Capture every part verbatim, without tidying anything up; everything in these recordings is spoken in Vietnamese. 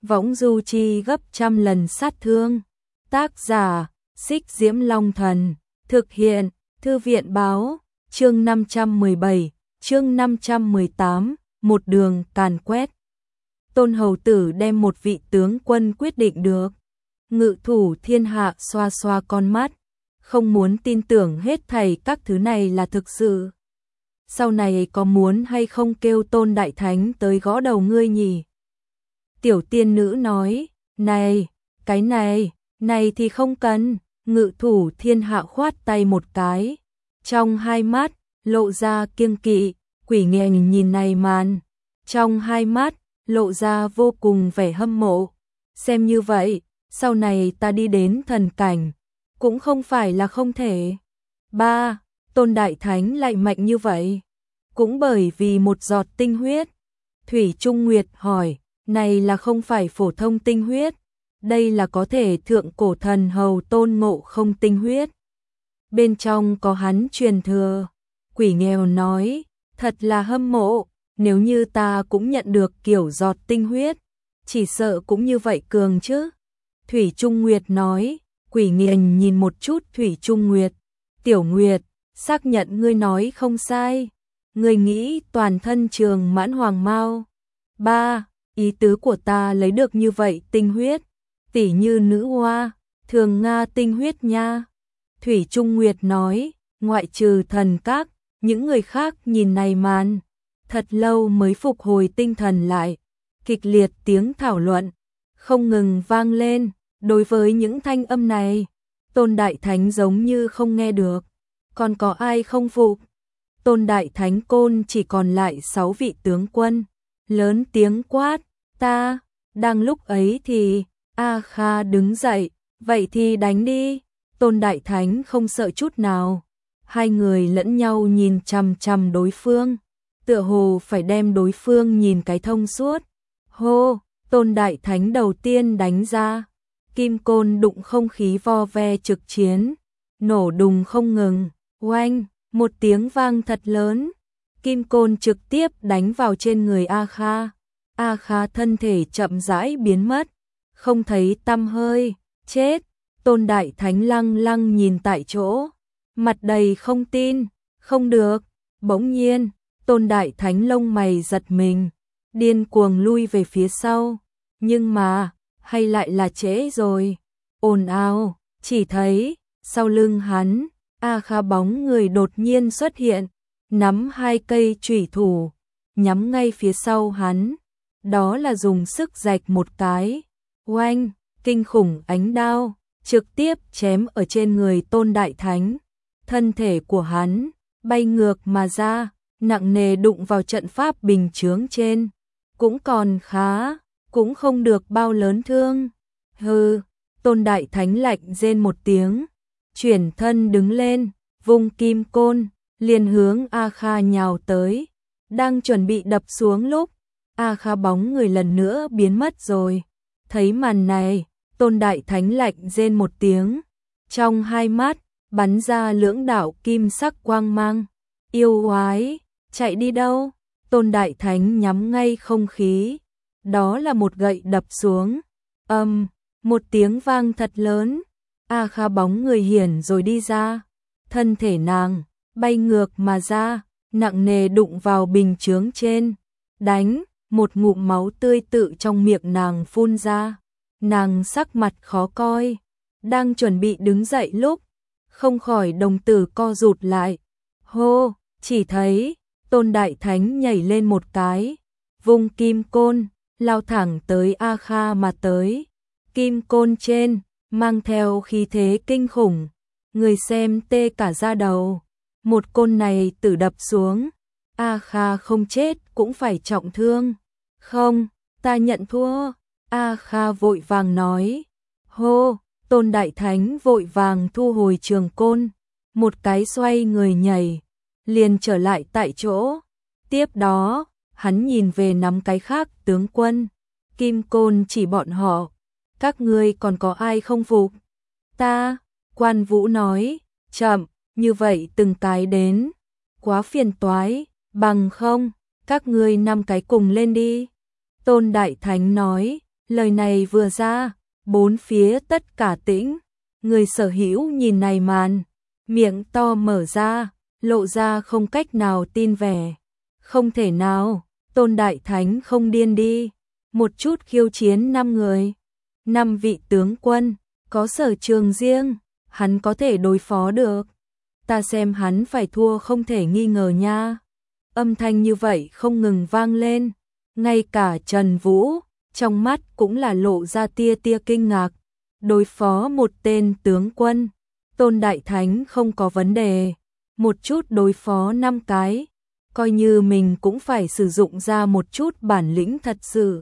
võng du chi gấp trăm lần sát thương. Tác giả, Xích Diễm Long Thần, thực hiện, Thư viện báo, chương năm trăm mười bảy, chương năm trăm mười tám, một đường càn quét. Tôn hầu tử đem một vị tướng quân quyết định được. Ngự thủ thiên hạ xoa xoa con mắt, không muốn tin tưởng hết thảy các thứ này là thực sự. Sau này có muốn hay không kêu Tôn Đại Thánh tới gõ đầu ngươi nhỉ? Tiểu tiên nữ nói, này, cái này, này thì không cần. Ngự thủ thiên hạ khoát tay một cái, trong hai mắt lộ ra kiêng kỵ, quỷ nghẹn nhìn này màn, trong hai mắt lộ ra vô cùng vẻ hâm mộ. Xem như vậy, sau này ta đi đến thần cảnh, cũng không phải là không thể. Ba, Tôn Đại Thánh lại mạnh như vậy, cũng bởi vì một giọt tinh huyết. Thủy Trung Nguyệt hỏi, này là không phải phổ thông tinh huyết, đây là có thể thượng cổ thần hầu Tôn Ngộ Không tinh huyết. Bên trong có hắn truyền thừa. Quỷ nghèo nói, thật là hâm mộ, nếu như ta cũng nhận được kiểu giọt tinh huyết, chỉ sợ cũng như vậy cường chứ. Thủy Trung Nguyệt nói, quỷ nghiền nhìn một chút Thủy Trung Nguyệt. Tiểu Nguyệt, xác nhận ngươi nói không sai. Ngươi nghĩ toàn thân trường mãn hoàng mao. Ba, ý tứ của ta lấy được như vậy tinh huyết, tỉ như nữ hoa, thường Nga tinh huyết nha. Thủy Trung Nguyệt nói, ngoại trừ thần các, những người khác nhìn này màn, thật lâu mới phục hồi tinh thần lại. Kịch liệt tiếng thảo luận không ngừng vang lên. Đối với những thanh âm này, Tôn Đại Thánh giống như không nghe được. Còn có ai không phục? Tôn Đại Thánh Côn chỉ còn lại sáu vị tướng quân, lớn tiếng quát, ta. Đang lúc ấy thì A Kha đứng dậy, vậy thì đánh đi. Tôn Đại Thánh không sợ chút nào. Hai người lẫn nhau nhìn chằm chằm đối phương, tựa hồ phải đem đối phương nhìn cái thông suốt. Hô, Tôn Đại Thánh đầu tiên đánh ra, kim côn đụng không khí vo ve trực chiến, nổ đùng không ngừng, oanh, một tiếng vang thật lớn, kim côn trực tiếp đánh vào trên người A Kha. A Kha thân thể chậm rãi biến mất, không thấy tăm hơi, chết. Tôn Đại Thánh lăng lăng nhìn tại chỗ, mặt đầy không tin, không được. Bỗng nhiên, Tôn Đại Thánh lông mày giật mình, điên cuồng lui về phía sau, nhưng mà, hay lại là trễ rồi. Ồn ào, chỉ thấy, sau lưng hắn, A Kha bóng người đột nhiên xuất hiện, nắm hai cây chủy thủ, nhắm ngay phía sau hắn. Đó là dùng sức rạch một cái, oanh, kinh khủng ánh đao, trực tiếp chém ở trên người Tôn Đại Thánh. Thân thể của hắn bay ngược mà ra, nặng nề đụng vào trận pháp bình chướng trên. Cũng còn khá, cũng không được bao lớn thương. Hừ, Tôn Đại Thánh lạnh rên một tiếng, chuyển thân đứng lên, vung kim côn, liền hướng A Kha nhào tới. Đang chuẩn bị đập xuống lúc, A Kha bóng người lần nữa biến mất rồi. Thấy màn này, Tôn Đại Thánh lạnh rên một tiếng, trong hai mắt bắn ra lưỡng đạo kim sắc quang mang. Yêu oái, chạy đi đâu? Tôn Đại Thánh nhắm ngay không khí, đó là một gậy đập xuống. Âm, um, một tiếng vang thật lớn, A Kha bóng người hiển rồi đi ra, thân thể nàng bay ngược mà ra, nặng nề đụng vào bình chướng trên. Đánh, một ngụm máu tươi tự trong miệng nàng phun ra. Nàng sắc mặt khó coi, đang chuẩn bị đứng dậy lúc, không khỏi đồng tử co rụt lại. Hô, chỉ thấy Tôn Đại Thánh nhảy lên một cái, vung kim côn, lao thẳng tới A Kha mà tới. Kim côn trên mang theo khí thế kinh khủng, người xem tê cả da đầu. Một côn này tử đập xuống, A Kha không chết cũng phải trọng thương. Không, ta nhận thua. A Kha vội vàng nói. Hô, Tôn Đại Thánh vội vàng thu hồi trường côn, một cái xoay người nhảy, liền trở lại tại chỗ. Tiếp đó, hắn nhìn về nắm cái khác tướng quân, kim côn chỉ bọn họ. Các ngươi còn có ai không phục? Ta, Quan Vũ nói, chậm, như vậy từng cái đến, quá phiền toái, bằng không, các ngươi năm cái cùng lên đi. Tôn Đại Thánh nói, Lời này vừa ra, bốn phía tất cả tĩnh, người sở hữu nhìn này màn, miệng to mở ra, lộ ra không cách nào tin vẻ. Không thể nào, Tôn Đại Thánh không điên đi, một chút khiêu chiến năm người, năm vị tướng quân, có sở trường riêng, hắn có thể đối phó được. Ta xem hắn phải thua không thể nghi ngờ nha. Âm thanh như vậy không ngừng vang lên, ngay cả Trần Vũ, trong mắt cũng là lộ ra tia tia kinh ngạc. Đối phó một tên tướng quân, Tôn Đại Thánh không có vấn đề, một chút đối phó năm cái, coi như mình cũng phải sử dụng ra một chút bản lĩnh thật sự.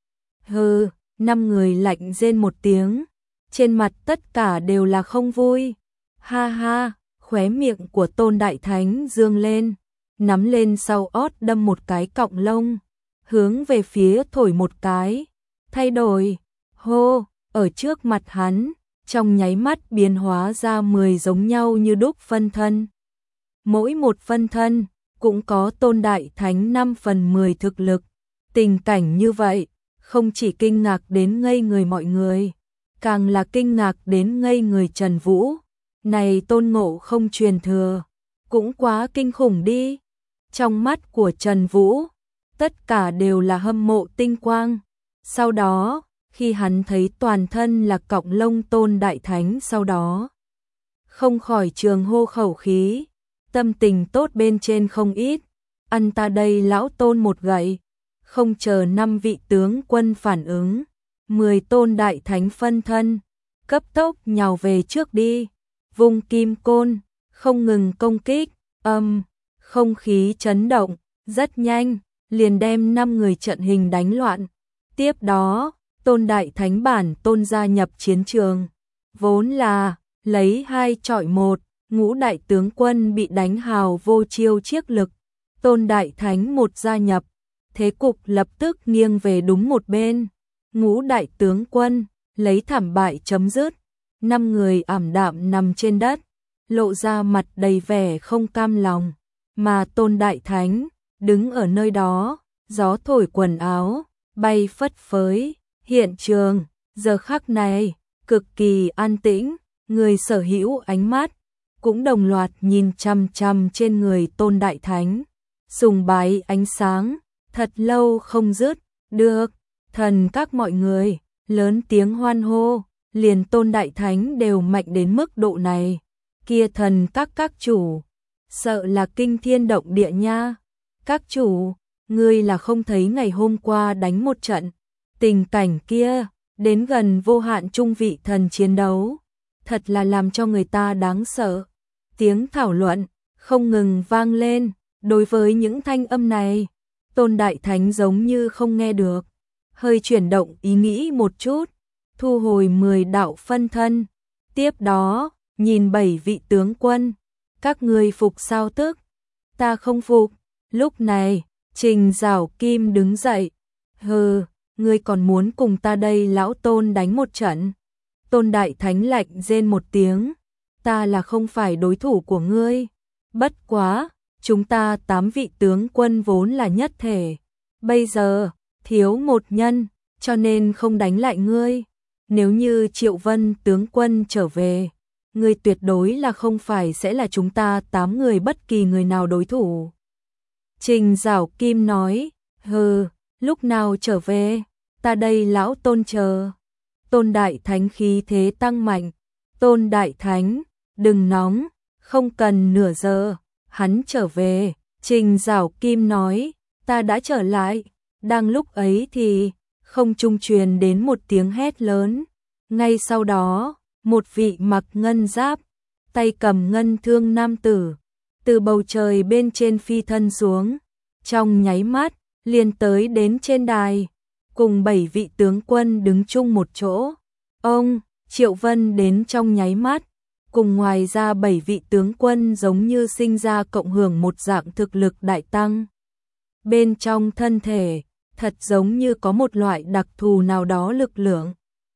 Hừ, năm người lạnh rên một tiếng, trên mặt tất cả đều là không vui. Ha ha, khóe miệng của Tôn Đại Thánh dương lên, nắm lên sau ót đâm một cái cọng lông, hướng về phía thổi một cái, thay đổi, hô, ở trước mặt hắn, trong nháy mắt biến hóa ra mười giống nhau như đúc phân thân. Mỗi một phân thân cũng có Tôn Đại Thánh năm phần mười thực lực. Tình cảnh như vậy, không chỉ kinh ngạc đến ngây người mọi người, càng là kinh ngạc đến ngây người Trần Vũ. Này Tôn Ngộ Không truyền thừa, cũng quá kinh khủng đi. Trong mắt của Trần Vũ, tất cả đều là hâm mộ tinh quang. Sau đó, khi hắn thấy toàn thân là cọng lông Tôn Đại Thánh sau đó, không khỏi trường hô khẩu khí, tâm tình tốt bên trên không ít, ăn ta đây lão Tôn một gậy. Không chờ năm vị tướng quân phản ứng, mười Tôn Đại Thánh phân thân, cấp tốc nhào về trước đi, vung kim côn, không ngừng công kích, âm, không khí chấn động, rất nhanh, liền đem năm người trận hình đánh loạn. Tiếp đó, Tôn Đại Thánh bản tôn gia nhập chiến trường, vốn là lấy hai chọi một, ngũ đại tướng quân bị đánh hào vô chiêu chiếc lực, Tôn Đại Thánh một gia nhập, thế cục lập tức nghiêng về đúng một bên. Ngũ đại tướng quân lấy thảm bại chấm dứt, năm người ảm đạm nằm trên đất, lộ ra mặt đầy vẻ không cam lòng, mà Tôn Đại Thánh đứng ở nơi đó, gió thổi quần áo, bay phất phới. Hiện trường giờ khắc này cực kỳ an tĩnh, người sở hữu ánh mắt cũng đồng loạt nhìn chằm chằm trên người Tôn Đại Thánh, sùng bái ánh sáng thật lâu không dứt. Được, thần các mọi người lớn tiếng hoan hô, liền Tôn Đại Thánh đều mạnh đến mức độ này, kia thần các các chủ sợ là kinh thiên động địa nha. Các chủ, ngươi là không thấy ngày hôm qua đánh một trận, tình cảnh kia đến gần vô hạn trung vị thần chiến đấu, thật là làm cho người ta đáng sợ. Tiếng thảo luận không ngừng vang lên, đối với những thanh âm này, Tôn Đại Thánh giống như không nghe được, hơi chuyển động ý nghĩ một chút, thu hồi mười đạo phân thân. Tiếp đó, nhìn bảy vị tướng quân, các ngươi phục sao tức? Ta không phục. Lúc này, Trình Giảo Kim đứng dậy, hừ, ngươi còn muốn cùng ta đây lão Tôn đánh một trận? Tôn Đại Thánh lạnh rên một tiếng, ta là không phải đối thủ của ngươi, bất quá, chúng ta tám vị tướng quân vốn là nhất thể, bây giờ, thiếu một nhân, cho nên không đánh lại ngươi. Nếu như Triệu Vân tướng quân trở về, ngươi tuyệt đối là không phải sẽ là chúng ta tám người bất kỳ người nào đối thủ. Trình Giảo Kim nói, hừ, lúc nào trở về, ta đây lão Tôn chờ. Tôn Đại Thánh khí thế tăng mạnh, Tôn Đại Thánh, đừng nóng, không cần nửa giờ, hắn trở về. Trình Giảo Kim nói, ta đã trở lại. Đang lúc ấy thì, không trung truyền đến một tiếng hét lớn, ngay sau đó, một vị mặc ngân giáp, tay cầm ngân thương nam tử, từ bầu trời bên trên phi thân xuống, trong nháy mắt, liền tới đến trên đài, cùng bảy vị tướng quân đứng chung một chỗ. Ông, Triệu Vân đến trong nháy mắt, cùng ngoài ra bảy vị tướng quân giống như sinh ra cộng hưởng một dạng thực lực đại tăng. Bên trong thân thể, thật giống như có một loại đặc thù nào đó lực lượng,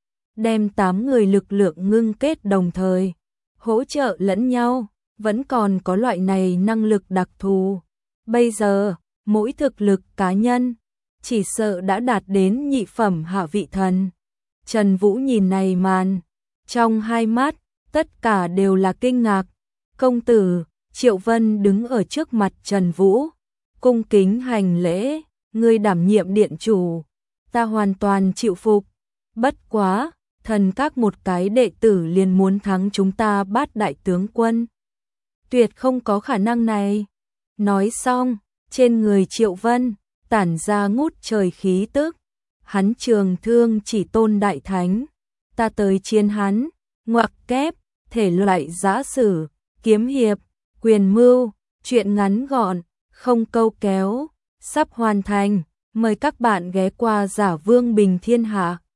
đem tám người lực lượng ngưng kết đồng thời, hỗ trợ lẫn nhau, vẫn còn có loại này năng lực đặc thù. Bây giờ, mỗi thực lực cá nhân chỉ sợ đã đạt đến nhị phẩm hạ vị thần. Trần Vũ nhìn này màn, trong hai mắt, tất cả đều là kinh ngạc. Công tử, Triệu Vân đứng ở trước mặt Trần Vũ, cung kính hành lễ, ngươi đảm nhiệm điện chủ, ta hoàn toàn chịu phục. Bất quá, thần các một cái đệ tử liền muốn thắng chúng ta Bát đại tướng quân. Tuyệt không có khả năng này. Nói xong, trên người Triệu Vân tản ra ngút trời khí tức. Hắn trường thương chỉ tôn đại thánh, ta tới chiến hắn, ngoặc kép, thể loại giã sử, kiếm hiệp, quyền mưu, chuyện ngắn gọn, không câu kéo, sắp hoàn thành, mời các bạn ghé qua Giả Vương Bình Thiên Hạ.